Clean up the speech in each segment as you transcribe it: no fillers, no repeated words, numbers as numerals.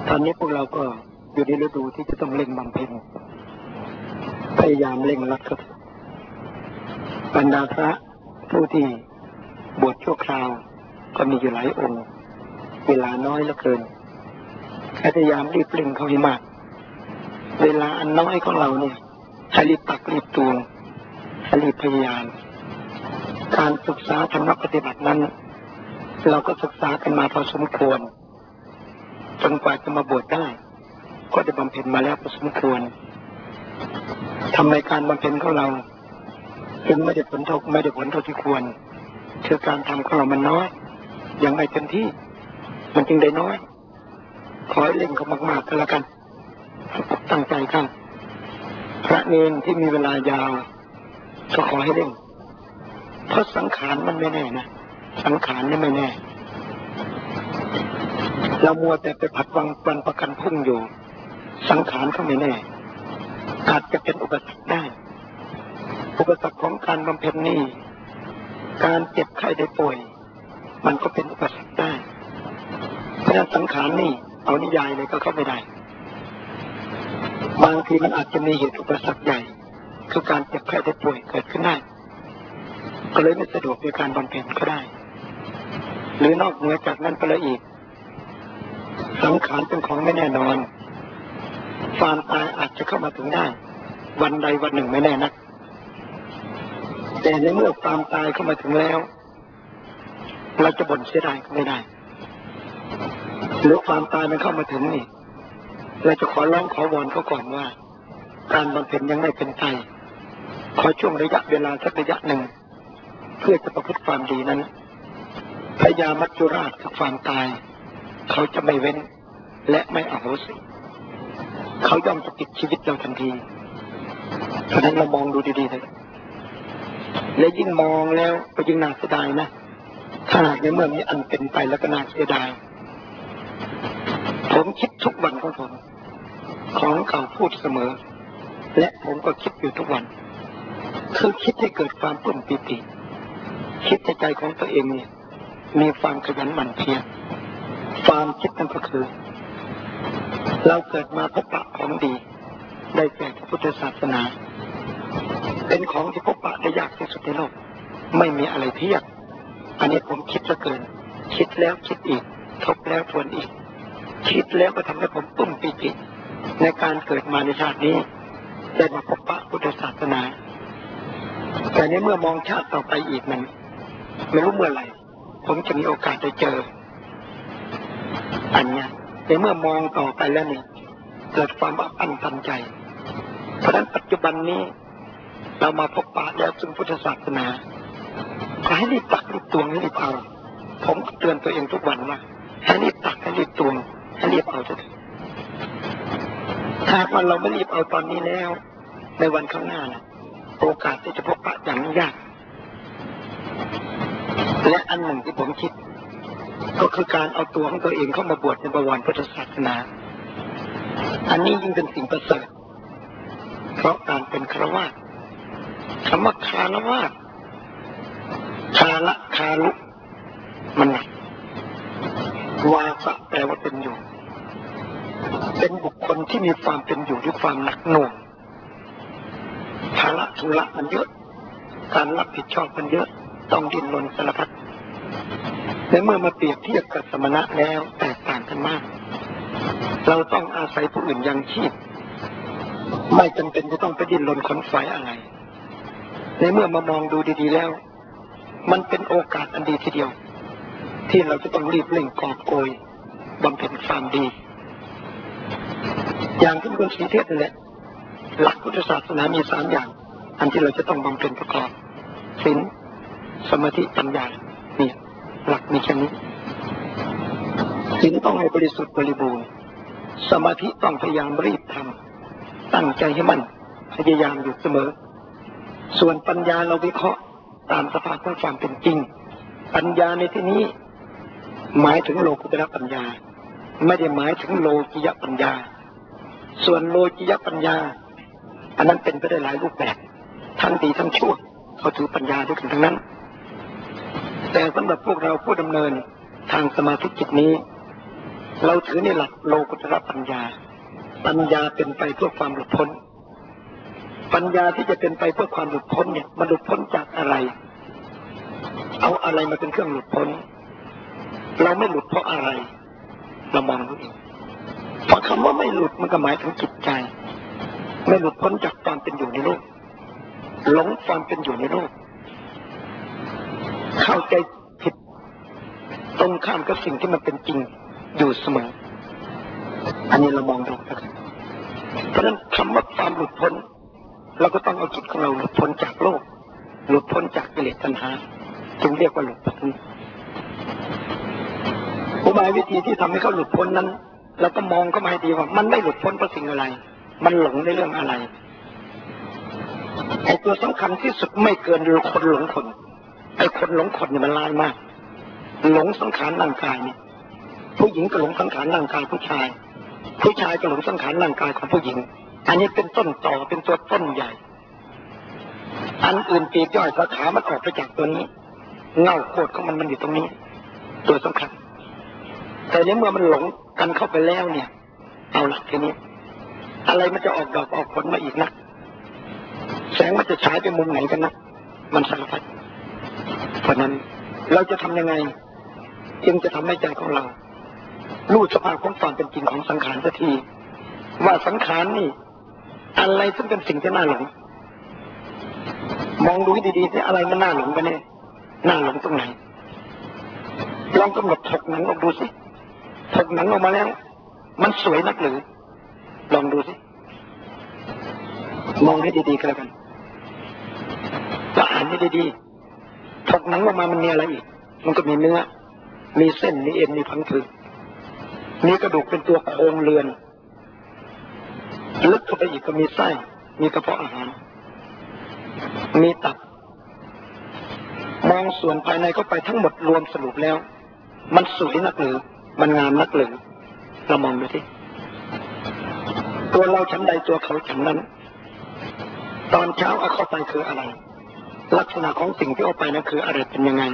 ตอนนี้พวกเราก็อยู่ในฤดูที่จะต้องเร่งบำเพ็ญพยายามเร่งรัดครับบรรดาพระผู้ที่บวชชั่วคราวก็มีอยู่หลายองค์เวลาน้อยเหลือเกินพยายามรีบเร่งเขาให้มากเวลาอันน้อยของเราเนี่ยให้รีบตักรีบตวงให้รีบพยายามการศึกษาธรรมปฏิบัตินั้นเราก็ศึกษากันมาพอสมควรจนกว่าจะมาบวชได้ก็ได้บำเพ็ญมาแล้วพอสมควรทำในการบำเพ็ญของเราจึงไม่ได้ผลเท่าที่ควรคือการทำของเรามันน้อยยังไม่เต็มที่มันจึงได้น้อยขอให้เล่นเขามากๆก็แล้วกันตั้งใจครับพระเนรที่มีเวลายาวก็ขอให้เล่นเพราะสังขารมันไม่แน่นะสังขารนี่ไม่แน่เรามัวแต่ไปผัดวันประกันพรุ่งอยู่สังขารเขาไม่แน่อาจจะเป็นอุปสรรคได้อุปสรรคของการบำเพ็ญนี่การเจ็บไข้ได้ป่วยมันก็เป็นอุปสรรคได้เพราะฉะนั้นสังขารนี่เอานิยายเลยก็เข้าไม่ได้บางทีมันอาจจะมีเหตุอุปสรรคใหญ่คือการเจ็บไข้ได้ป่วยเกิดขึ้นได้ก็เลยไม่สะดวกในการบำเพ็ญก็ได้หรือนอกเหนือจากนั้นไปเลยอีกสังขารเป็นของไม่แน่นอนความตายอาจจะเข้ามาถึงได้วันใดวันหนึ่งไม่แน่นักแต่ในเมื่อความตายเข้ามาถึงแล้วเราจะบ่นเสียดายก็ไม่ได้หรือความตายมันเข้ามาถึงนี่เราจะขอร้องขอวอนเขาก่อนว่าการบำเพ็ญยังไม่เป็นไปขอช่วงระยะเวลาสักระยะหนึ่งเพื่อจะประพฤติความดีนั้นพญามัจจุราชกับความตายเขาจะไม่เว้นและไม่อโหสิเขาย่อมจะปิดชีวิตเราทันทีเพราะนั้นเรามองดูดีๆเลยและยิ่งมองแล้วก็ยิ่งน่าเสียดายนะถ้าในเมื่อมีอันเป็นไปแล้วก็น่าเสียดายผมคิดทุกวันของผมของเก่าพูดเสมอและผมก็คิดอยู่ทุกวันคือคิดให้เกิดความปลื้มปิติคิดในใจของตัวเองเนี่ยมีความขยันหมั่นเพียรความคิดนั่นก็คือเราเกิดมาพบปะของดีได้แก่พระพุทธศาสนาเป็นของที่พบปะได้ยากที่สุดในโลกไม่มีอะไรเทียบอันนี้ผมคิดเหลือเกินคิดแล้วคิดอีกทบแล้วทวนอีกคิดแล้วก็ทำให้ผมปลื้มปิติในการเกิดมาในชาตินี้ได้มาพบปะพุทธศาสนาแต่ในเมื่อมองชาติต่อไปอีกนั้นไม่รู้เมื่อไหร่ผมจะมีโอกาสได้เจออันนี้ในเมื่อมองต่อไปแล้วนี่เกิดความอับอั้นตันใจเพราะฉะนั้นปัจจุบันนี้เรามาพบปะแล้วซึ่งพุทธศาสนาขอให้รีบตักรีบตวงให้รีบเอาผมเตือนตัวเองทุกวันว่าให้รีบตักให้รีบตวงให้รีบเอาเถิดถ้าว่าเราไม่รีบเอาตอนนี้แล้วในวันข้างหน้านะโอกาสที่จะพบปะอย่างยากและอันหนึ่งที่ผมคิดก็คือการเอาตัวของตัวเองเข้ามาบวชในบวรพุทธศาสนาอันนี้ยิ่งเป็นสิ่งประเสริฐเพราะการเป็นฆราวาสคำว่าฆราวาสคาละคาลุมันหนักวาสะแปลว่าเป็นอยู่เป็นบุคคลที่มีความเป็นอยู่ด้วยความหนักหน่วงภาระธุระมันเยอะการรับผิดชอบมันเยอะต้องดิ้นรนสารพัดและเมื่อมาเปรียบเทียบกับสมณะแล้วแตกต่างกันมากเราต้องอาศัยผู้อื่นยังชีพไม่จำเป็นจะต้องไปดิ้นรนขนฝายอะไรในเมื่อมามองดูดีๆแล้วมันเป็นโอกาสอันดีทีเดียวที่เราจะต้องรีบเร่งกอบโกยบำเพ็ญความดีอย่างที่คุณศรีเทพนั่นแหละหลักพุทธศาสนามี3อย่างอันที่เราจะต้องบำเพ็ญประกอบศีลสมาธิปัญญานี่หลักมีแค่นี้ศีลต้องให้บริสุทธิ์บริบูรณ์สมาธิต้องพยายามรีบทำตั้งใจให้มั่นพยายามอยู่เสมอส่วนปัญญาเราวิเคราะห์ตามสภาพของความเป็นจริงปัญญาในที่นี้หมายถึงโลกุตระปัญญาไม่ได้หมายถึงโลกิยปัญญาส่วนโลกิยปัญญาอันนั้นเป็นไปได้หลายรูปแบบทั้งดีทั้งชั่วเขาถือปัญญาด้วยกันทั้งนั้นแต่สำหรับพวกเราผู้ดำเนินทางสมาธิจิตนี้เราถือในหลักโลกุตระปัญญาปัญญาเป็นไปเพื่อความหลุดพ้นปัญญาที่จะเป็นไปเพื่อความหลุดพ้นเนี่ยมันหลุดพ้นจากอะไรเอาอะไรมาเป็นเครื่องหลุดพ้นเราไม่หลุดเพราะอะไรเรามองดูเองเพราะคำว่าไม่หลุดมันก็หมายถึงจิตใจไม่หลุดพ้นจากความเป็นอยู่ในโลกหลงความเป็นอยู่ในโลกเข้าใจผิดตรงข้ามกับสิ่งที่มันเป็นจริงอยู่เสมออันนี้เรามองดูนะครับเพราะฉะนั้นคำว่าความหลุดพ้นเราก็ต้องเอาจิตของเราหลุดพ้นจากโลกหลุดพ้นจากกิเลสตัณหาจึงเรียกว่าหลุดพ้นอุบายวิธีที่ทำให้เขาหลุดพ้นนั้นเราก็มองเข้ามาให้ดีว่ามันไม่หลุดพ้นเพราะสิ่งอะไรมันหลงในเรื่องอะไรไอ้ตัวสำคัญที่สุดไม่เกินคนหลงคนไอ้คนหลงคนเนี่ยมันร้ายมากหลงสังขารร่างกายเนี่ยผู้หญิงก็หลงสังขารร่างกายผู้ชายก็หลงสังขารร่างกายของผู้หญิงอันนี้เป็นต้นต่อเป็นตัวต้นใหญ่อันอื่นปีกย่อยสาขามันออกไปจากตัวนี้เงาโคตรของมันอยู่ตรงนี้ตัวสำคัญแต่ในเมื่อมันหลงกันเข้าไปแล้วเนี่ยเอาละทีนี้อะไรมันจะออกดอกออกผลมาอีกนะแสงมันจะฉายไปมุมไหนกันนะมันสารพัดเพราะนั้นเราจะทำยังไงจึงจะทำให้ใจของเรารู้สภาพของความเป็นจริงของสังขารสักทีว่าสังขารนี่อะไรซึ่งเป็นสิ่งที่น่าหลงมองดูให้ดีๆนี่อะไรมันน่าหลงกันแน่น่าหลงตรงไหนลองกำหนดถกหนังออกดูสิถกหนังออกมาแล้วมันสวยนักหรือลองดูสิมองให้ดีๆก็แล้วกันแล้วอ่านให้ดีๆถกหนังออกมามันมีอะไรอีกมันก็มีเนื้อมีเส้นมีเอ็นมีพังผืดมีกระดูกเป็นตัวโครงเรือนลึกเข้าไปอีกก็มีไส้มีกระเพาะอาหารมีตับมองส่วนภายในเข้าไปทั้งหมดรวมสรุปแล้วมันสวยนักหรือมันงามนักหรือเรามองดูสิตัวเราชั้นใดตัวเขาชั้นนั้นตอนเช้าเอาเข้าไปคืออะไรลักษณะของสิ่งที่เอาไปนั้นคืออะไรเป็นยังไง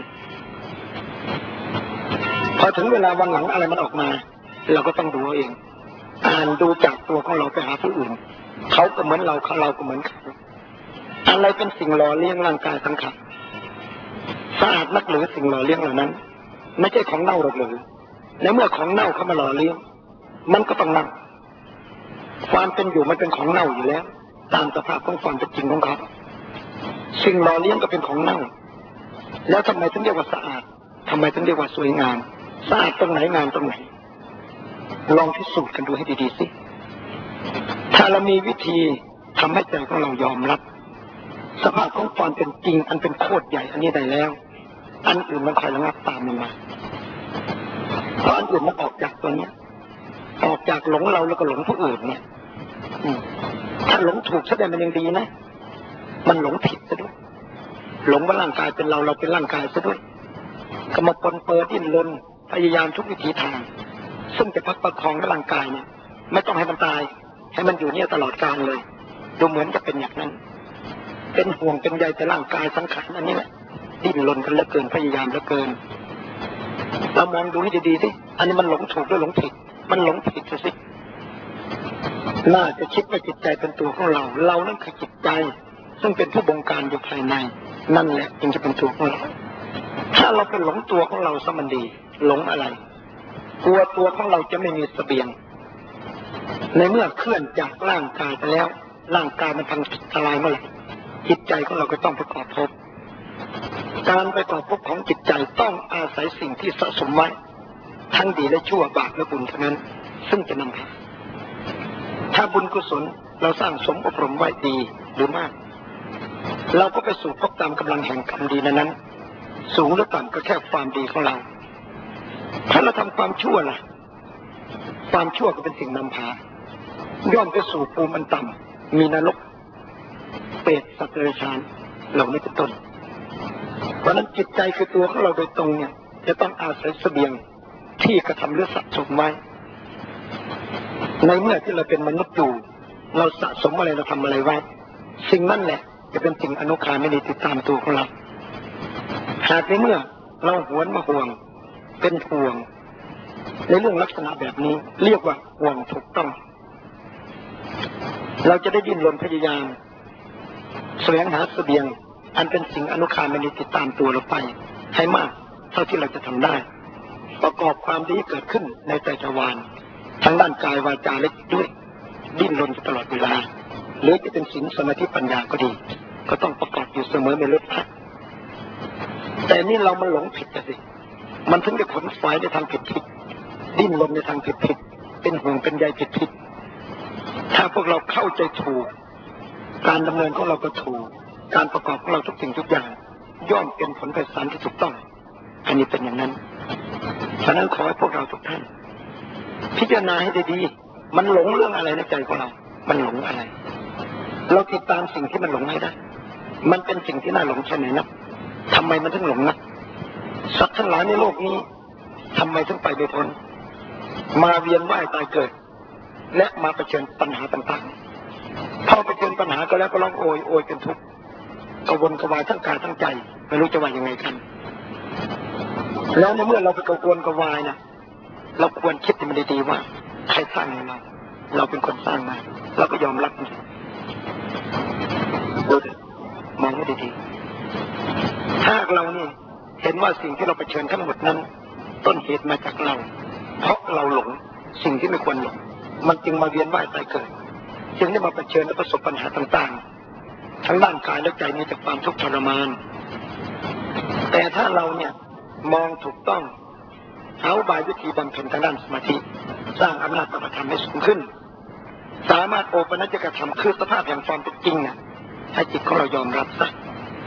พอถึงเวลาวันหลังอะไรมันออกมาเราก็ต้องดูเองอ่านดูจากตัวของเราไปหาผู้อื่นเขาก็เหมือนเราเราก็เหมือนเขาอะไรเป็นสิ่งหล่อเลี้ยงร่างกายสังขารสะอาดนักหรือสิ่งหล่อเลี้ยงเหล่านั้นไม่ใช่ของเน่าหรอกหรือในเมื่อของเน่าเขามาหล่อเลี้ยงมันก็ต้องเน่าความเป็นอยู่มันเป็นของเน่าอยู่แล้วตามสภาพของความเป็นจริงของเขาสิ่งหล่อเลี้ยงก็เป็นของเน่าแล้วทำไมถึงเรียกว่าสะอาดทำไมถึงเรียกว่าสวยงามสะอาดตรงไหนงามตรงไหนลองพิสูจน์กันดูให้ดีๆสิถ้าเรามีวิธีทำให้ใจของเรายอมรับสภาพของความเป็นจริงอันเป็นโคตรใหญ่อันนี้ได้แล้วอันอื่นมันคอยระงับตามมันมาเพราะอันอื่นมันออกจากตัวนี้ออกจากหลงเราแล้วก็หลงผู้อื่นเนี่ยถ้าหลงถูกซะได้มันยังดีนะมันหลงผิดซะด้วยหลงว่าร่างกายเป็นเราเป็นร่างกายซะด้วยก็มาปนเปื้อนดิ้นรนพยายามทุกวิถีทางซึ่งจะพักประคองร่างกายเนี่ยไม่ต้องให้มันตายให้มันอยู่เนี่ยตลอดกาลเลยดูเหมือนจะเป็นอย่างนั้นเป็นห่วงเป็นใยแต่ร่างกายสังขารอันนี้แหละดิ้นรนกันเหลือเกินพยายามเหลือเกินเรามองดูให้ดีๆสิอันนี้มันหลงถูกหรือหลงผิดมันหลงผิดสิน่าจะคิดว่าจิตใจเป็นตัวของเรานั่นคือจิตใจซึ่งเป็นผู้บงการอยู่ภายในนั่นแหละจึงจะเป็นตัวของเราถ้าเราเป็นหลงตัวของเราซะมันดีหลงอะไรกลัวตัวของเราจะไม่มีเสบียงในเมื่อเคลื่อนจากร่างกายไปแล้วร่างกายมันพังทลายเมื่อไหร่จิตใจของเราก็ต้องประกอบภพการประกอบภพของจิตใจต้องอาศัยสิ่งที่สะสมไว้ทั้งดีและชั่วบาปและบุญเท่านั้นซึ่งจะนำพาถ้าบุญกุศลเราสร้างสมอบรมไว้ดีหรือมากเราก็ไปสู่ภพตามกำลังแห่งกรรมดีนั้นสูงหรือต่ำก็แค่ความดีของเราถ้าเราทำความชั่วล่ะความชั่วก็เป็นสิ่งนำพาย่อมไปสู่ภูมิอันต่ำมีนรกเปรตสัตว์เดรัจฉานเหล่านี้เป็นต้นเพราะนั้นจิตใจคือตัวของเราโดยตรงเนี่ยจะต้องอาศัยเสบียงที่กระทำหรือสะสมไว้ในเมื่อที่เราเป็นมนุษย์อยู่เราสะสมอะไรเราทำอะไรไว้สิ่งนั้นแหละจะเป็นสิ่งอนุคาไม่ดีติดตามตัวของเราหากในเมื่อเราหวนมาห่วงเป็นห่วงในเรื่องลักษณะแบบนี้เรียกว่าห่วงถูกต้องเราจะได้ดิ้นรนพยายามแสวงหาเสบียงอันเป็นสิ่งอนุคามนิติดตามตัวเราไปให้มากเท่าที่เราจะทำได้ประกอบความดีเกิดขึ้นในใจทวารทั้งด้านกายวาจาและจิตด้วยดิ้นรนตลอดเวลาหรือจะเป็นศีลสมาธิปัญญาก็ดีก็ต้องประกอบอยู่เสมอไม่ลดละแต่นี่เรามันหลงผิดสิมันถึงจะขนฝายในทางผิดดิ้นรนในทางผิดเป็นห่วงเป็นใยผิดถ้าพวกเราเข้าใจถูกการดำเนินของเราก็ถูกการประกอบของเราทุกสิ่งทุกอย่างย่อมเป็นผลไปสารที่ถูกต้องอันนี้เป็นอย่างนั้นฉะนั้นขอให้พวกเราทุกท่านพิจารณาให้ดีๆมันหลงเรื่องอะไรในใจของเรามันหลงอะไรเราติดตามสิ่งที่มันหลงให้ได้มันเป็นสิ่งที่น่าหลงแค่ไหนนะทำไมมันถึงหลงนะสัตว์ทั้งหลายในโลกนี้ทำไมถึงไปไม่พ้นมาเวียนว่ายตายเกิดและมาเผชิญปัญหาต่างๆพอเผชิญปัญหาก็แล้วก็ร้องโอยเป็นทุกข์กระวนกระวายทั้งกายทั้งใจไม่รู้จะว่ายังไงกันแล้วในเมื่อเราไปกระวนกระวายนะเราควรคิดให้มันดีๆว่าใครสร้างให้เราเป็นคนสร้างมาเราก็ยอมรับมันมองให้ดีๆถ้าเรานี่เห็นว่าสิ่งที่เราเผชิญทั้งหมดนั้นต้นเหตุมาจากเราเพราะเราหลงสิ่งที่ไม่ควรหลงมันจึงมาเวียนว่ายตายเกิดจึงได้มาเผชิญและประสบปัญหาต่างๆทั้งร่างกายและใจมีแต่ความทุกข์ทรมานแต่ถ้าเราเนี่ยมองถูกต้องเอาบายวิธีบำเพ็ญทางด้านสมาธิสร้างอำนาจปฏิธรรมให้สูงขึ้นสามารถโอปนัจจกธรรมคือสภาพแห่งความเป็นจริงเนี่ยให้จิตของเรายอมรับซะ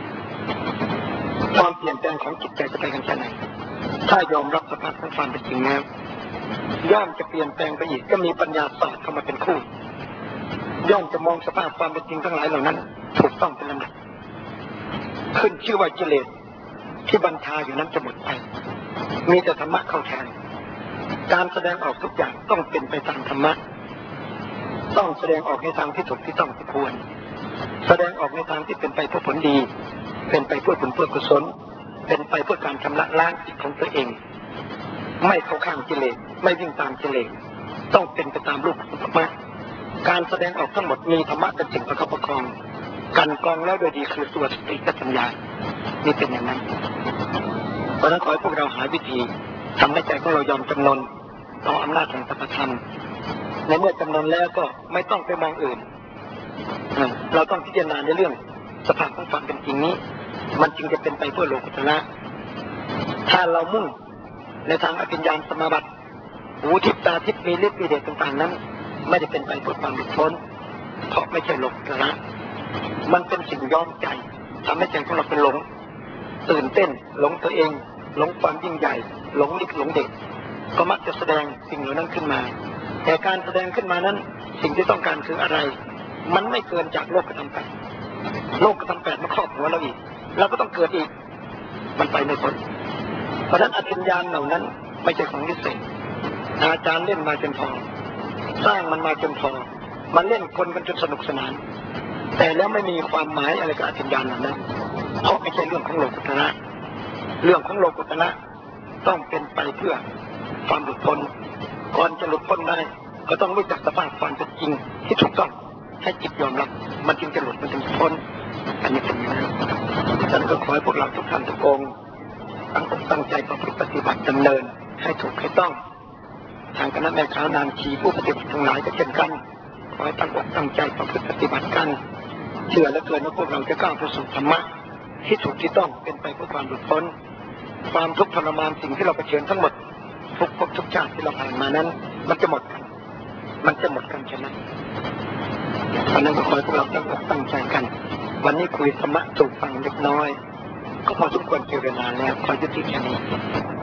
ความเปลี่ยนแปลงของจิตใจจะไปกันแค่ไหนถ้ายอมรับสภาพของความเป็นจริงแล้วย่อมจะเปลี่ยนแปลงไปอีกก็มีปัญญาสอดเข้ามาเป็นคู่ย่อมจะมองสภาพความเป็นจริงทั้งหลายเหล่านั้นถูกต้องเป็นลำดับขึ้นชื่อว่ากิเลสที่บัญชาอยู่นั้นจะหมดไปมีแต่ธรรมะเข้าแทนการแสดงออกทุกอย่างต้องเป็นไปตามธรรมะต้องแสดงออกในทางที่ถูกที่ต้องที่ควรแสดงออกในทางที่เป็นไปเพื่อผลดีเป็นไปเพื่อผลเพื่อกุศลเป็นไปเพื่อการชำระล้างจิตของตัวเองไม่เข้าข้างกิเลสไม่วิ่งตามกิเลสต้องเป็นไปตามรูปของธรรมะการแสดงออกทั้งหมดมีธรรมะเป็นสิ่งประคับประคองกันกองแล้วโดยดีคือตัวสติปัญญานี่เป็นอย่างนั้นเพราะฉะนั้นขอให้พวกเราหาวิธีทำให้ใจของเรายอมจำนนต่ออำนาจแห่งสัพธรรมในเมื่อจำนนแล้วก็ไม่ต้องไปมองอื่นเราต้องพิจารณาในเรื่องสภาพของความเป็นจริงนี้มันจึงจะเป็นไปเพื่อโลกุตระถ้าเรามุ่งในทางอภิญญาสมาบัติหูทิพตาทิพมีฤทธิ์มีเดชต่างๆนั้นไม่ได้เป็นไปเพื่อความหลุดพ้นเพราะไม่ใช่โลกุตระมันเป็นสิ่งย้อมใจทำให้ใจของเราเป็นหลงตื่นเต้นหลงตัวเองหลงความยิ่งใหญ่หลงฤทธิ์หลงเดชก็มักจะแสดงสิ่งเหล่านั้นขึ้นมาแต่การแสดงขึ้นมานั้นสิ่งที่ต้องการคืออะไรมันไม่เกินจากโลกธรรมแปดโลกธรรมแปดมาครอบหัวเราอีกเราก็ต้องเกิดอีกมันไปไม่พ้นเพราะฉะนั้นอภิญญาเหล่านั้นไม่ใช่ของวิเศษอาจารย์เล่นมาจนพอสร้างมันมาจนพอมันเล่นคนกันจนสนุกสนานแต่แล้วไม่มีความหมายอะไรกับอภิญญาเหล่านั้นเพราะไม่ใช่เรื่องของโลกุตระเรื่องของโลกุตระต้องเป็นไปเพื่อความหลุดพ้นก่อนจะหลุดพ้นได้ก็ต้องรู้จักสภาพความเป็นจริงที่ถูกต้องให้จิตยอมรับมันจึงจะหลุดมันจึงจะพ้นอันนี้เป็นอย่างนั้นฉันก็ขอให้พวกเราทุกท่านทุกองค์ตั้งใจประพฤติปฏิบัติดำเนินให้ถูกให้ต้องทางคณะแม่ค้านางชีผู้ปฏิบัติทั้งหลายก็เช่นกันขอให้ตั้งอกตั้งใจประพฤติปฏิบัติกันเชื่อและเกินว่าพวกเราจะก้าวไปสู่ธรรมะที่ถูกที่ต้องเป็นไปเพื่อความหลุดพ้นความทุกข์ทรมานสิ่งที่เราเผชิญทั้งหมดทุกภพทุกชาติที่เราผ่านมานั้นมันจะหมดกันใช่ไหมเพราะนั้นก็ขอให้พวกเราตั้งอกตั้งใจกันวันนี้คุยธรรมะถูกฟังเล็กน้อยก็พอสมควรเจรนาแล้วขอยุติแค่นี้